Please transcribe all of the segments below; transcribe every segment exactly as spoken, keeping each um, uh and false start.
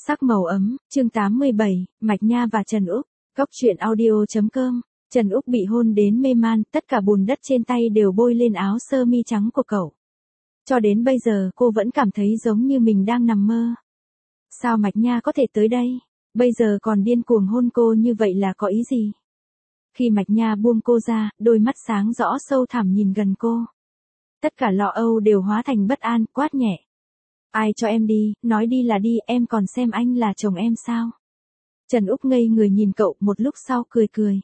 Sắc màu ấm, chương tám mươi bảy, Mạch Nha và Trần Úc, Cốc truyện audio chấm com. Trần Úc bị hôn đến mê man, tất cả bùn đất trên tay đều bôi lên áo sơ mi trắng của cậu. Cho đến bây giờ cô vẫn cảm thấy giống như mình đang nằm mơ. Sao Mạch Nha có thể tới đây? Bây giờ còn điên cuồng hôn cô như vậy là có ý gì? Khi Mạch Nha buông cô ra, đôi mắt sáng rõ sâu thẳm nhìn gần cô. Tất cả lo âu đều hóa thành bất an, quát nhẹ. Ai cho em đi, nói đi là đi, em còn xem anh là chồng em sao? Trần Úc ngây người nhìn cậu, một lúc sau cười cười.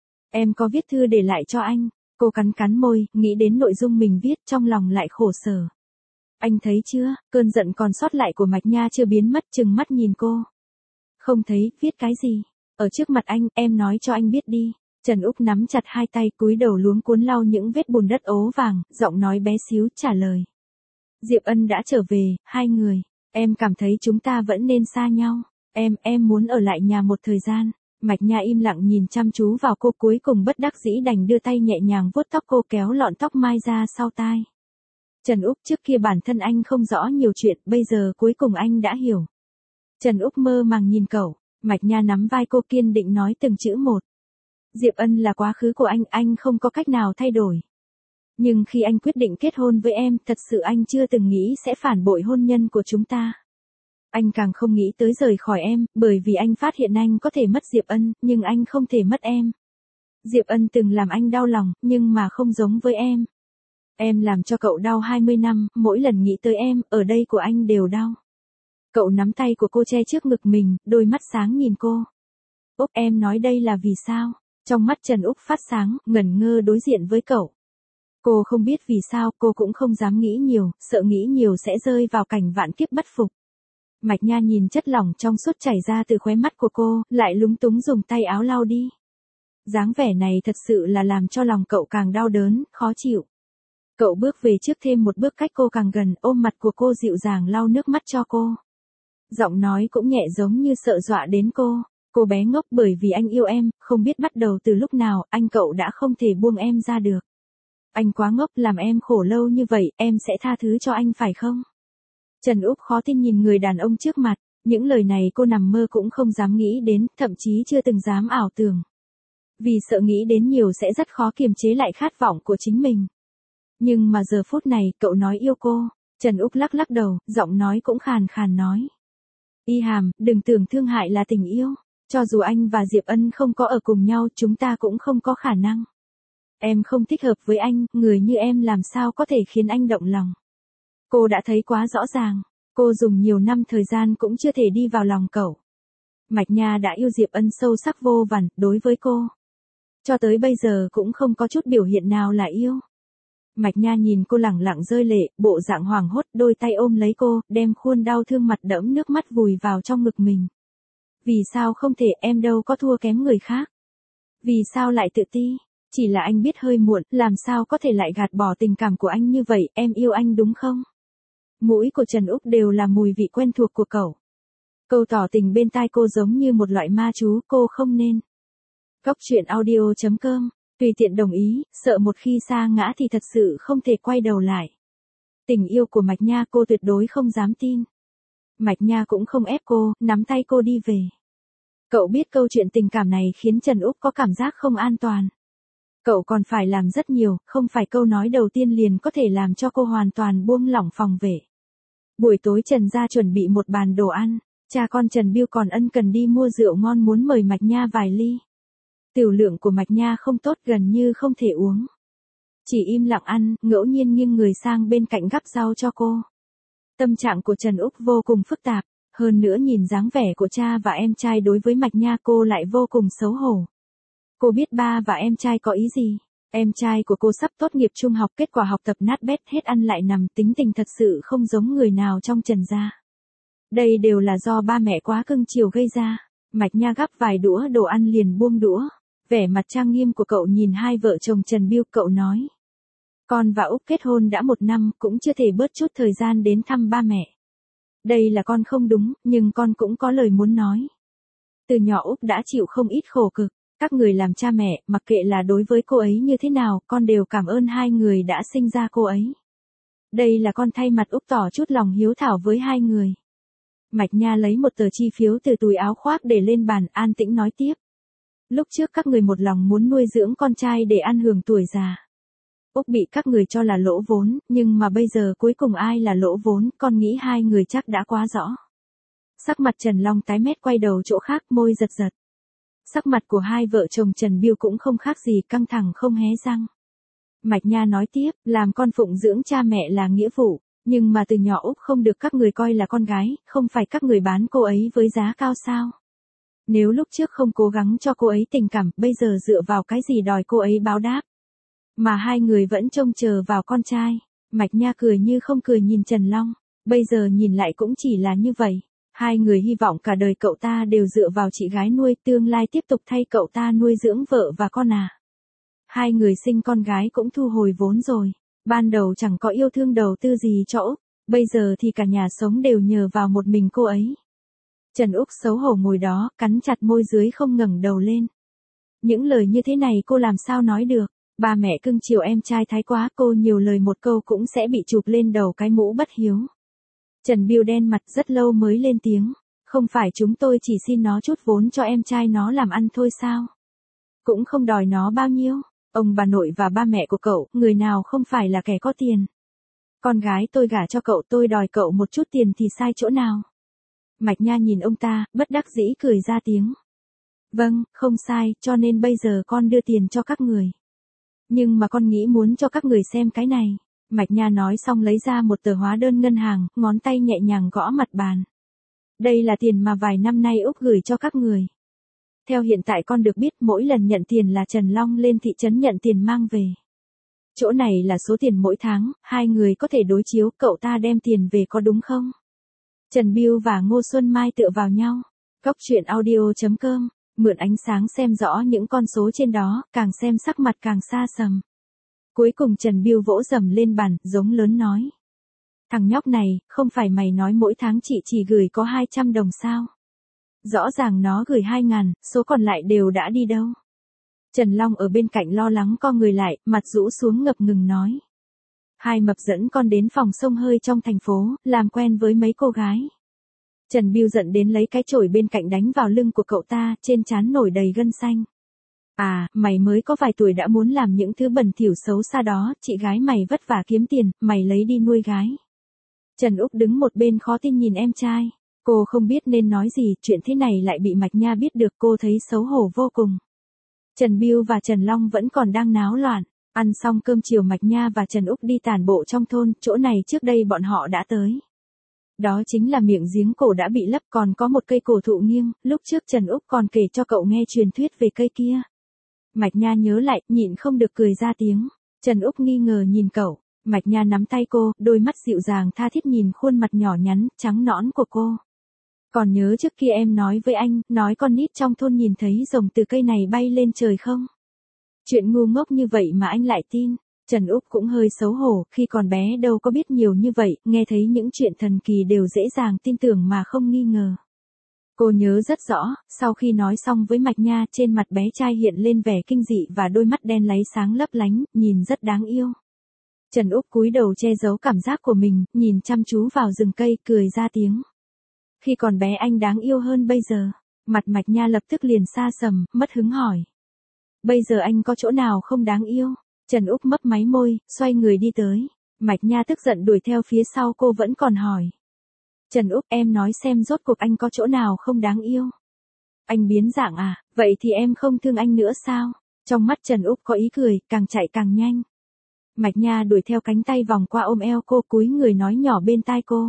Em có viết thư để lại cho anh. Cô cắn cắn môi, nghĩ đến nội dung mình viết, trong lòng lại khổ sở. Anh thấy chưa, cơn giận còn sót lại của Mạch Nha chưa biến mất, trừng mắt nhìn cô. Không thấy, viết cái gì? Ở trước mặt anh, em nói cho anh biết đi. Trần Úc nắm chặt hai tay, cúi đầu luống cuốn lau những vết bùn đất ố vàng, giọng nói bé xíu trả lời. Diệp Ân đã trở về, hai người. Em cảm thấy chúng ta vẫn nên xa nhau. Em, em muốn ở lại nhà một thời gian. Mạch Nha im lặng nhìn chăm chú vào cô, cuối cùng bất đắc dĩ đành đưa tay nhẹ nhàng vuốt tóc cô, kéo lọn tóc mai ra sau tai. Trần Úc, trước kia bản thân anh không rõ nhiều chuyện, bây giờ cuối cùng anh đã hiểu. Trần Úc mơ màng nhìn cậu, Mạch Nha nắm vai cô kiên định nói từng chữ một. Diệp Ân là quá khứ của anh, anh không có cách nào thay đổi. Nhưng khi anh quyết định kết hôn với em, thật sự anh chưa từng nghĩ sẽ phản bội hôn nhân của chúng ta. Anh càng không nghĩ tới rời khỏi em, bởi vì anh phát hiện anh có thể mất Diệp Ân, nhưng anh không thể mất em. Diệp Ân từng làm anh đau lòng, nhưng mà không giống với em. Em làm cho cậu đau hai mươi năm, mỗi lần nghĩ tới em, ở đây của anh đều đau. Cậu nắm tay của cô che trước ngực mình, đôi mắt sáng nhìn cô. Úc, em nói đây là vì sao? Trong mắt Trần Úc phát sáng, ngẩn ngơ đối diện với cậu. Cô không biết vì sao, cô cũng không dám nghĩ nhiều, sợ nghĩ nhiều sẽ rơi vào cảnh vạn kiếp bất phục. Mạch Nha nhìn chất lỏng trong suốt chảy ra từ khóe mắt của cô, lại lúng túng dùng tay áo lau đi. Dáng vẻ này thật sự là làm cho lòng cậu càng đau đớn, khó chịu. Cậu bước về trước thêm một bước cách cô càng gần, ôm mặt của cô dịu dàng lau nước mắt cho cô. Giọng nói cũng nhẹ giống như sợ dọa đến cô. Cô bé ngốc, bởi vì anh yêu em, không biết bắt đầu từ lúc nào, anh cậu đã không thể buông em ra được. Anh quá ngốc, làm em khổ lâu như vậy, em sẽ tha thứ cho anh phải không? Trần Úc khó tin nhìn người đàn ông trước mặt, những lời này cô nằm mơ cũng không dám nghĩ đến, thậm chí chưa từng dám ảo tưởng. Vì sợ nghĩ đến nhiều sẽ rất khó kiềm chế lại khát vọng của chính mình. Nhưng mà giờ phút này, cậu nói yêu cô. Trần Úc lắc lắc đầu, giọng nói cũng khàn khàn nói. Y Hàm, đừng tưởng thương hại là tình yêu. Cho dù anh và Diệp Ân không có ở cùng nhau, chúng ta cũng không có khả năng. Em không thích hợp với anh, người như em làm sao có thể khiến anh động lòng. Cô đã thấy quá rõ ràng, cô dùng nhiều năm thời gian cũng chưa thể đi vào lòng cậu. Mạch Nha đã yêu Diệp Ân sâu sắc vô vàn, đối với cô. Cho tới bây giờ cũng không có chút biểu hiện nào là yêu. Mạch Nha nhìn cô lẳng lặng rơi lệ, bộ dạng hoảng hốt, đôi tay ôm lấy cô, đem khuôn đau thương mặt đẫm nước mắt vùi vào trong ngực mình. Vì sao không thể, em đâu có thua kém người khác. Vì sao lại tự ti? Chỉ là anh biết hơi muộn, làm sao có thể lại gạt bỏ tình cảm của anh như vậy, em yêu anh đúng không? Mũi của Trần Úc đều là mùi vị quen thuộc của cậu. Câu tỏ tình bên tai cô giống như một loại ma chú, cô không nên. Cốc truyện audio chấm com, tùy tiện đồng ý, sợ một khi sa ngã thì thật sự không thể quay đầu lại. Tình yêu của Mạch Nha cô tuyệt đối không dám tin. Mạch Nha cũng không ép cô, nắm tay cô đi về. Cậu biết câu chuyện tình cảm này khiến Trần Úc có cảm giác không an toàn. Cậu còn phải làm rất nhiều, không phải câu nói đầu tiên liền có thể làm cho cô hoàn toàn buông lỏng phòng vệ. Buổi tối Trần gia chuẩn bị một bàn đồ ăn, cha con Trần Biêu còn ân cần đi mua rượu ngon muốn mời Mạch Nha vài ly. Tiểu lượng của Mạch Nha không tốt, gần như không thể uống. Chỉ im lặng ăn, ngẫu nhiên nghiêng người sang bên cạnh gắp rau cho cô. Tâm trạng của Trần Úc vô cùng phức tạp, hơn nữa nhìn dáng vẻ của cha và em trai đối với Mạch Nha cô lại vô cùng xấu hổ. Cô biết ba và em trai có ý gì. Em trai của cô sắp tốt nghiệp trung học, kết quả học tập nát bét, hết ăn lại nằm, tính tình thật sự không giống người nào trong Trần gia. Đây đều là do ba mẹ quá cưng chiều gây ra. Mạch Nha gắp vài đũa đồ ăn liền buông đũa. Vẻ mặt trang nghiêm của cậu nhìn hai vợ chồng Trần Biêu, cậu nói. Con và Úc kết hôn đã một năm, cũng chưa thể bớt chút thời gian đến thăm ba mẹ. Đây là con không đúng, nhưng con cũng có lời muốn nói. Từ nhỏ Úc đã chịu không ít khổ cực. Các người làm cha mẹ, mặc kệ là đối với cô ấy như thế nào, con đều cảm ơn hai người đã sinh ra cô ấy. Đây là con thay mặt Úc tỏ chút lòng hiếu thảo với hai người. Mạch Nha lấy một tờ chi phiếu từ túi áo khoác để lên bàn, an tĩnh nói tiếp. Lúc trước các người một lòng muốn nuôi dưỡng con trai để ăn hưởng tuổi già. Úc bị các người cho là lỗ vốn, nhưng mà bây giờ cuối cùng ai là lỗ vốn, con nghĩ hai người chắc đã quá rõ. Sắc mặt Trần Long tái mét, quay đầu chỗ khác, môi giật giật. Sắc mặt của hai vợ chồng Trần Biêu cũng không khác gì, căng thẳng không hé răng. Mạch Nha nói tiếp, làm con phụng dưỡng cha mẹ là nghĩa vụ, nhưng mà từ nhỏ Úc không được các người coi là con gái, không phải các người bán cô ấy với giá cao sao? Nếu lúc trước không cố gắng cho cô ấy tình cảm, bây giờ dựa vào cái gì đòi cô ấy báo đáp? Mà hai người vẫn trông chờ vào con trai. Mạch Nha cười như không cười nhìn Trần Long, bây giờ nhìn lại cũng chỉ là như vậy. Hai người hy vọng cả đời cậu ta đều dựa vào chị gái nuôi, tương lai tiếp tục thay cậu ta nuôi dưỡng vợ và con à. Hai người sinh con gái cũng thu hồi vốn rồi. Ban đầu chẳng có yêu thương đầu tư gì cho Úc, bây giờ thì cả nhà sống đều nhờ vào một mình cô ấy. Trần Úc xấu hổ ngồi đó, cắn chặt môi dưới không ngẩng đầu lên. Những lời như thế này cô làm sao nói được, ba mẹ cưng chiều em trai thái quá, cô nhiều lời một câu cũng sẽ bị chụp lên đầu cái mũ bất hiếu. Trần Biêu đen mặt rất lâu mới lên tiếng, không phải chúng tôi chỉ xin nó chút vốn cho em trai nó làm ăn thôi sao? Cũng không đòi nó bao nhiêu, ông bà nội và ba mẹ của cậu, người nào không phải là kẻ có tiền. Con gái tôi gả cho cậu, tôi đòi cậu một chút tiền thì sai chỗ nào? Mạch Nha nhìn ông ta, bất đắc dĩ cười ra tiếng. Vâng, không sai, cho nên bây giờ con đưa tiền cho các người. Nhưng mà con nghĩ muốn cho các người xem cái này. Mạch Nha nói xong lấy ra một tờ hóa đơn ngân hàng, ngón tay nhẹ nhàng gõ mặt bàn. Đây là tiền mà vài năm nay Úc gửi cho các người. Theo hiện tại con được biết mỗi lần nhận tiền là Trần Long lên thị trấn nhận tiền mang về. Chỗ này là số tiền mỗi tháng, hai người có thể đối chiếu, cậu ta đem tiền về có đúng không? Trần Biêu và Ngô Xuân Mai tựa vào nhau. Cóc truyện audio chấm com, mượn ánh sáng xem rõ những con số trên đó, càng xem sắc mặt càng xa sầm. Cuối cùng Trần Biêu vỗ dầm lên bàn, giống lớn nói. Thằng nhóc này, không phải mày nói mỗi tháng chị chỉ gửi có hai trăm đồng sao? Rõ ràng nó gửi hai ngàn, số còn lại đều đã đi đâu? Trần Long ở bên cạnh lo lắng co người lại, mặt rũ xuống ngập ngừng nói. Hai mập dẫn con đến phòng xông hơi trong thành phố, làm quen với mấy cô gái. Trần Biêu giận đến lấy cái chổi bên cạnh đánh vào lưng của cậu ta, trên trán nổi đầy gân xanh. À, mày mới có vài tuổi đã muốn làm những thứ bẩn thỉu xấu xa đó, chị gái mày vất vả kiếm tiền, mày lấy đi nuôi gái. Trần Úc đứng một bên khó tin nhìn em trai. Cô không biết nên nói gì, chuyện thế này lại bị Mạch Nha biết được, cô thấy xấu hổ vô cùng. Trần Biêu và Trần Long vẫn còn đang náo loạn. Ăn xong cơm chiều Mạch Nha và Trần Úc đi tản bộ trong thôn, chỗ này trước đây bọn họ đã tới. Đó chính là miệng giếng cổ đã bị lấp, còn có một cây cổ thụ nghiêng, lúc trước Trần Úc còn kể cho cậu nghe truyền thuyết về cây kia. Mạch Nha nhớ lại, nhịn không được cười ra tiếng. Trần Úc nghi ngờ nhìn cậu, Mạch Nha nắm tay cô, đôi mắt dịu dàng tha thiết nhìn khuôn mặt nhỏ nhắn, trắng nõn của cô. Còn nhớ trước kia em nói với anh, nói con nít trong thôn nhìn thấy rồng từ cây này bay lên trời không? Chuyện ngu ngốc như vậy mà anh lại tin. Trần Úc cũng hơi xấu hổ, khi còn bé đâu có biết nhiều như vậy, nghe thấy những chuyện thần kỳ đều dễ dàng tin tưởng mà không nghi ngờ. Cô nhớ rất rõ, sau khi nói xong với Mạch Nha, trên mặt bé trai hiện lên vẻ kinh dị và đôi mắt đen láy sáng lấp lánh, nhìn rất đáng yêu. Trần Úc cúi đầu che giấu cảm giác của mình, nhìn chăm chú vào rừng cây, cười ra tiếng. Khi còn bé anh đáng yêu hơn bây giờ. Mặt Mạch Nha lập tức liền xa sầm, mất hứng hỏi. Bây giờ anh có chỗ nào không đáng yêu? Trần Úc mấp máy môi, xoay người đi tới. Mạch Nha tức giận đuổi theo phía sau, cô vẫn còn hỏi. Trần Úc, em nói xem rốt cuộc anh có chỗ nào không đáng yêu? Anh biến dạng à, vậy thì em không thương anh nữa sao? Trong mắt Trần Úc có ý cười, càng chạy càng nhanh. Mạch Nha đuổi theo cánh tay vòng qua ôm eo cô, cúi người nói nhỏ bên tai cô.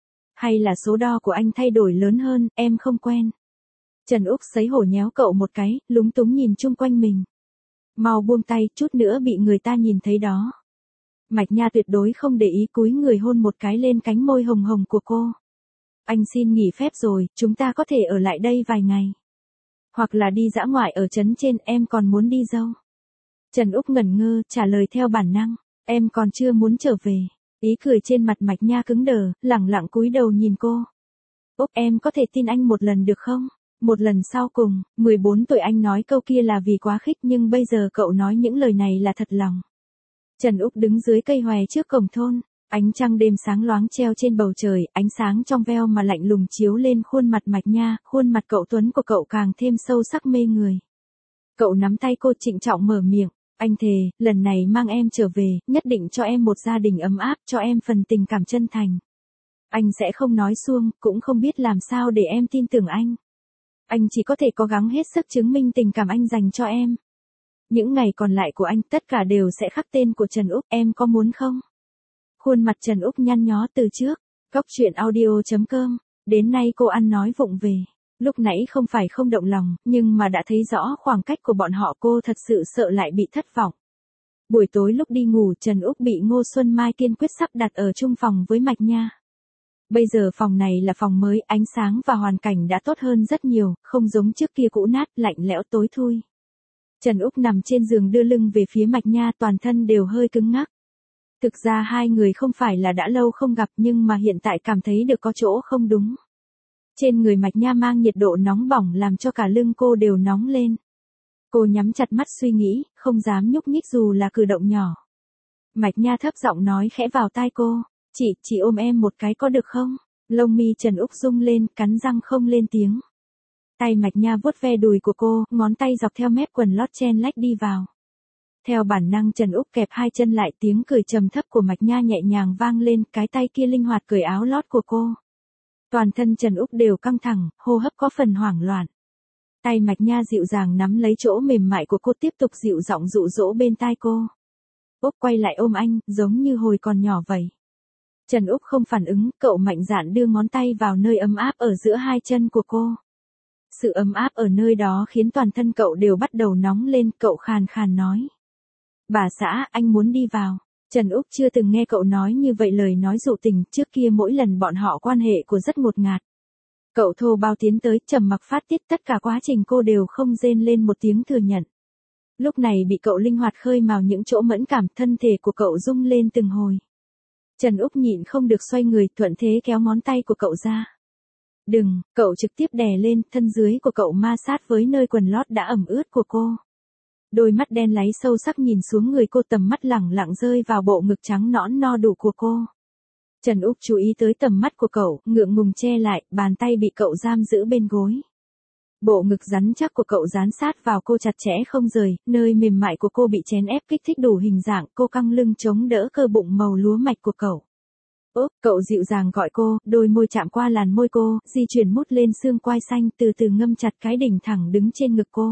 Hay là số đo của anh thay đổi lớn hơn, em không quen. Trần Úc xấu hổ nhéo cậu một cái, lúng túng nhìn chung quanh mình. Mau buông tay, chút nữa bị người ta nhìn thấy đó. Mạch Nha tuyệt đối không để ý, cúi người hôn một cái lên cánh môi hồng hồng của cô. Anh xin nghỉ phép rồi, chúng ta có thể ở lại đây vài ngày. Hoặc là đi dã ngoại ở trấn trên, em còn muốn đi dâu. Trần Úc ngẩn ngơ, trả lời theo bản năng, em còn chưa muốn trở về. Ý cười trên mặt Mạch Nha cứng đờ, lẳng lặng cúi đầu nhìn cô. Úc, em có thể tin anh một lần được không? Một lần sau cùng, mười bốn tuổi anh nói câu kia là vì quá khích, nhưng bây giờ cậu nói những lời này là thật lòng. Trần Úc đứng dưới cây hoè trước cổng thôn. Ánh trăng đêm sáng loáng treo trên bầu trời, ánh sáng trong veo mà lạnh lùng chiếu lên khuôn mặt Mạch Nha, khuôn mặt cậu Tuấn của cậu càng thêm sâu sắc mê người. Cậu nắm tay cô trịnh trọng mở miệng, anh thề, lần này mang em trở về, nhất định cho em một gia đình ấm áp, cho em phần tình cảm chân thành. Anh sẽ không nói suông, cũng không biết làm sao để em tin tưởng anh. Anh chỉ có thể cố gắng hết sức chứng minh tình cảm anh dành cho em. Những ngày còn lại của anh tất cả đều sẽ khắc tên của Trần Úc, em có muốn không? Khuôn mặt Trần Úc nhăn nhó từ trước, Cóc truyện audio chấm com, đến nay cô ăn nói vụng về. Lúc nãy không phải không động lòng, nhưng mà đã thấy rõ khoảng cách của bọn họ cô thật sự sợ lại bị thất vọng. Buổi tối lúc đi ngủ Trần Úc bị Ngô Xuân Mai kiên quyết sắp đặt ở chung phòng với Mạch Nha. Bây giờ phòng này là phòng mới, ánh sáng và hoàn cảnh đã tốt hơn rất nhiều, không giống trước kia cũ nát, lạnh lẽo tối thui. Trần Úc nằm trên giường đưa lưng về phía Mạch Nha, toàn thân đều hơi cứng ngắc. Thực ra hai người không phải là đã lâu không gặp nhưng mà hiện tại cảm thấy được có chỗ không đúng. Trên người Mạch Nha mang nhiệt độ nóng bỏng làm cho cả lưng cô đều nóng lên. Cô nhắm chặt mắt suy nghĩ, không dám nhúc nhích dù là cử động nhỏ. Mạch Nha thấp giọng nói khẽ vào tai cô, chị, chị ôm em một cái có được không? Lông mi Trần Úc rung lên, cắn răng không lên tiếng. Tay Mạch Nha vuốt ve đùi của cô, ngón tay dọc theo mép quần lót chen lách đi vào. Theo bản năng Trần Úc kẹp hai chân lại, tiếng cười trầm thấp của Mạch Nha nhẹ nhàng vang lên, cái tay kia linh hoạt cởi áo lót của cô. Toàn thân Trần Úc đều căng thẳng, hô hấp có phần hoảng loạn. Tay Mạch Nha dịu dàng nắm lấy chỗ mềm mại của cô tiếp tục dịu giọng dụ dỗ bên tai cô. Úc quay lại ôm anh, giống như hồi còn nhỏ vậy. Trần Úc không phản ứng, cậu mạnh dạn đưa ngón tay vào nơi ấm áp ở giữa hai chân của cô. Sự ấm áp ở nơi đó khiến toàn thân cậu đều bắt đầu nóng lên, cậu khàn khàn nói. Bà xã, anh muốn đi vào. Trần Úc chưa từng nghe cậu nói như vậy, lời nói dụ tình, trước kia mỗi lần bọn họ quan hệ của rất ngột ngạt. Cậu thô bao tiến tới, trầm mặc phát tiết, tất cả quá trình cô đều không rên lên một tiếng thừa nhận. Lúc này bị cậu linh hoạt khơi mào những chỗ mẫn cảm, thân thể của cậu rung lên từng hồi. Trần Úc nhịn không được xoay người, thuận thế kéo ngón tay của cậu ra. Đừng, cậu trực tiếp đè lên, thân dưới của cậu ma sát với nơi quần lót đã ẩm ướt của cô. Đôi mắt đen láy sâu sắc nhìn xuống người cô, tầm mắt lẳng lặng rơi vào bộ ngực trắng nõn no đủ của cô. Trần Úc chú ý tới tầm mắt của cậu, ngượng ngùng che lại, bàn tay bị cậu giam giữ bên gối. Bộ ngực rắn chắc của cậu dán sát vào cô chặt chẽ không rời, nơi mềm mại của cô bị chèn ép kích thích đủ hình dạng, cô căng lưng chống đỡ cơ bụng màu lúa mạch của cậu. Úp, cậu dịu dàng gọi cô, đôi môi chạm qua làn môi cô, di chuyển mút lên xương quai xanh, từ từ ngâm chặt cái đỉnh thẳng đứng trên ngực cô.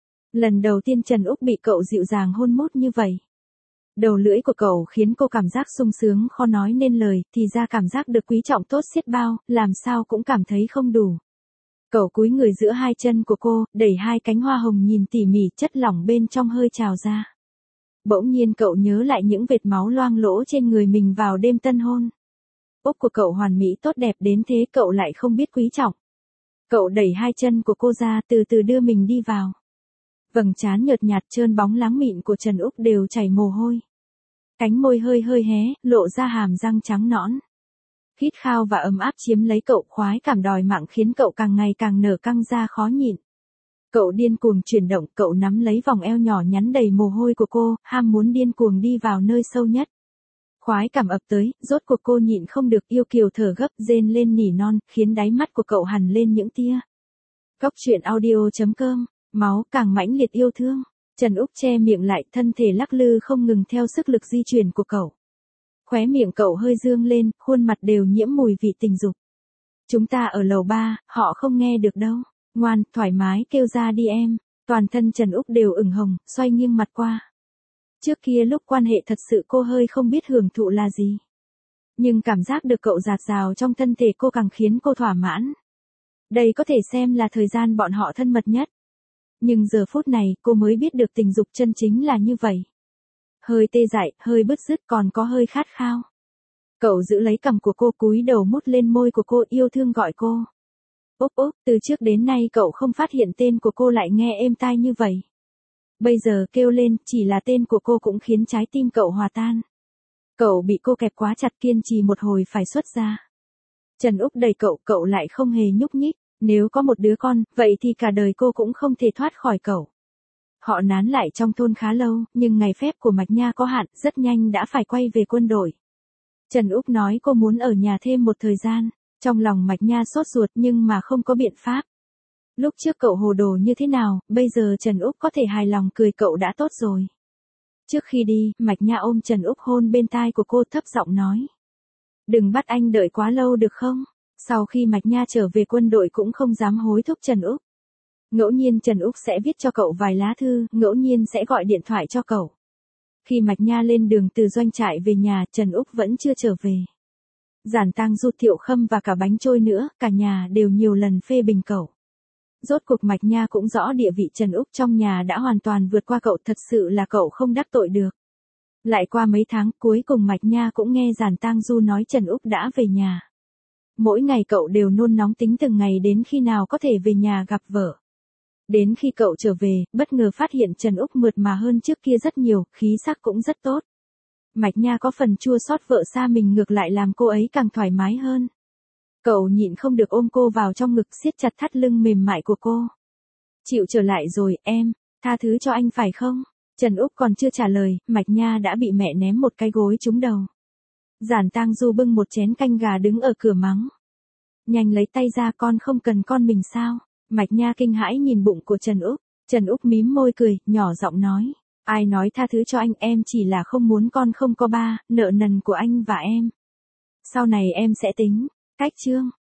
Lần đầu tiên Trần Úc bị cậu dịu dàng hôn mút như vậy. Đầu lưỡi của cậu khiến cô cảm giác sung sướng khó nói nên lời, thì ra cảm giác được quý trọng tốt xiết bao, làm sao cũng cảm thấy không đủ. Cậu cúi người giữa hai chân của cô, đẩy hai cánh hoa hồng nhìn tỉ mỉ, chất lỏng bên trong hơi trào ra. Bỗng nhiên cậu nhớ lại những vệt máu loang lỗ trên người mình vào đêm tân hôn. Úc của cậu hoàn mỹ tốt đẹp đến thế cậu lại không biết quý trọng. Cậu đẩy hai chân của cô ra, từ từ đưa mình đi vào. Vầng trán nhợt nhạt trơn bóng láng mịn của Trần Úc đều chảy mồ hôi. Cánh môi hơi hơi hé, lộ ra hàm răng trắng nõn. Khít khao và ấm áp chiếm lấy cậu, khoái cảm đòi mạng khiến cậu càng ngày càng nở căng ra khó nhịn. Cậu điên cuồng chuyển động, cậu nắm lấy vòng eo nhỏ nhắn đầy mồ hôi của cô, ham muốn điên cuồng đi vào nơi sâu nhất. Khoái cảm ập tới, rốt cuộc cô nhịn không được, yêu kiều thở gấp, rên lên nỉ non, khiến đáy mắt của cậu hằn lên những tia. Cóc truyện audio chấm com, máu càng mãnh liệt yêu thương. Trần Úc che miệng lại, thân thể lắc lư không ngừng theo sức lực di chuyển của cậu. Khóe miệng cậu hơi dương lên, khuôn mặt đều nhiễm mùi vị tình dục. Chúng ta ở lầu ba, họ không nghe được đâu. Ngoan, thoải mái kêu ra đi em. Toàn thân Trần Úc đều ửng hồng, xoay nghiêng mặt qua. Trước kia lúc quan hệ thật sự cô hơi không biết hưởng thụ là gì. Nhưng cảm giác được cậu dạt dào trong thân thể cô càng khiến cô thỏa mãn. Đây có thể xem là thời gian bọn họ thân mật nhất. Nhưng giờ phút này cô mới biết được tình dục chân chính là như vậy. Hơi tê dại, hơi bứt rứt, còn có hơi khát khao. Cậu giữ lấy cằm của cô, cúi đầu mút lên môi của cô, yêu thương gọi cô. Úc Úc, từ trước đến nay cậu không phát hiện tên của cô lại nghe êm tai như vậy. Bây giờ kêu lên, chỉ là tên của cô cũng khiến trái tim cậu hòa tan. Cậu bị cô kẹp quá chặt, kiên trì một hồi phải xuất ra. Trần Úc đẩy cậu, cậu lại không hề nhúc nhích. Nếu có một đứa con, vậy thì cả đời cô cũng không thể thoát khỏi cậu. Họ nán lại trong thôn khá lâu, nhưng ngày phép của Mạch Nha có hạn, rất nhanh đã phải quay về quân đội. Trần Úc nói cô muốn ở nhà thêm một thời gian. Trong lòng Mạch Nha sốt ruột nhưng mà không có biện pháp. Lúc trước cậu hồ đồ như thế nào, bây giờ Trần Úc có thể hài lòng cười cậu đã tốt rồi. Trước khi đi, Mạch Nha ôm Trần Úc hôn bên tai của cô thấp giọng nói. Đừng bắt anh đợi quá lâu được không? Sau khi Mạch Nha trở về quân đội cũng không dám hối thúc Trần Úc. Ngẫu nhiên Trần Úc sẽ viết cho cậu vài lá thư, ngẫu nhiên sẽ gọi điện thoại cho cậu. Khi Mạch Nha lên đường từ doanh trại về nhà, Trần Úc vẫn chưa trở về. Giản Tang Du, Thiệu Khâm và cả Bánh Trôi nữa, cả nhà đều nhiều lần phê bình cậu. Rốt cuộc Mạch Nha cũng rõ địa vị Trần Úc trong nhà đã hoàn toàn vượt qua cậu, thật sự là cậu không đắc tội được. Lại qua mấy tháng, cuối cùng Mạch Nha cũng nghe Giản Tang Du nói Trần Úc đã về nhà. Mỗi ngày cậu đều nôn nóng tính từng ngày đến khi nào có thể về nhà gặp vợ. Đến khi cậu trở về, bất ngờ phát hiện Trần Úc mượt mà hơn trước kia rất nhiều, khí sắc cũng rất tốt. Mạch Nha có phần chua xót vợ xa mình ngược lại làm cô ấy càng thoải mái hơn. Cậu nhịn không được ôm cô vào trong ngực siết chặt thắt lưng mềm mại của cô. Chịu trở lại rồi, em, tha thứ cho anh phải không? Trần Úc còn chưa trả lời, Mạch Nha đã bị mẹ ném một cái gối trúng đầu. Giản Tang Du bưng một chén canh gà đứng ở cửa mắng. Nhanh lấy tay ra, con không cần con mình sao? Mạch Nha kinh hãi nhìn bụng của Trần Úc. Trần Úc mím môi cười, nhỏ giọng nói. Ai nói tha thứ cho anh, em chỉ là không muốn con không có ba, nợ nần của anh và em. Sau này em sẽ tính. Cách chương.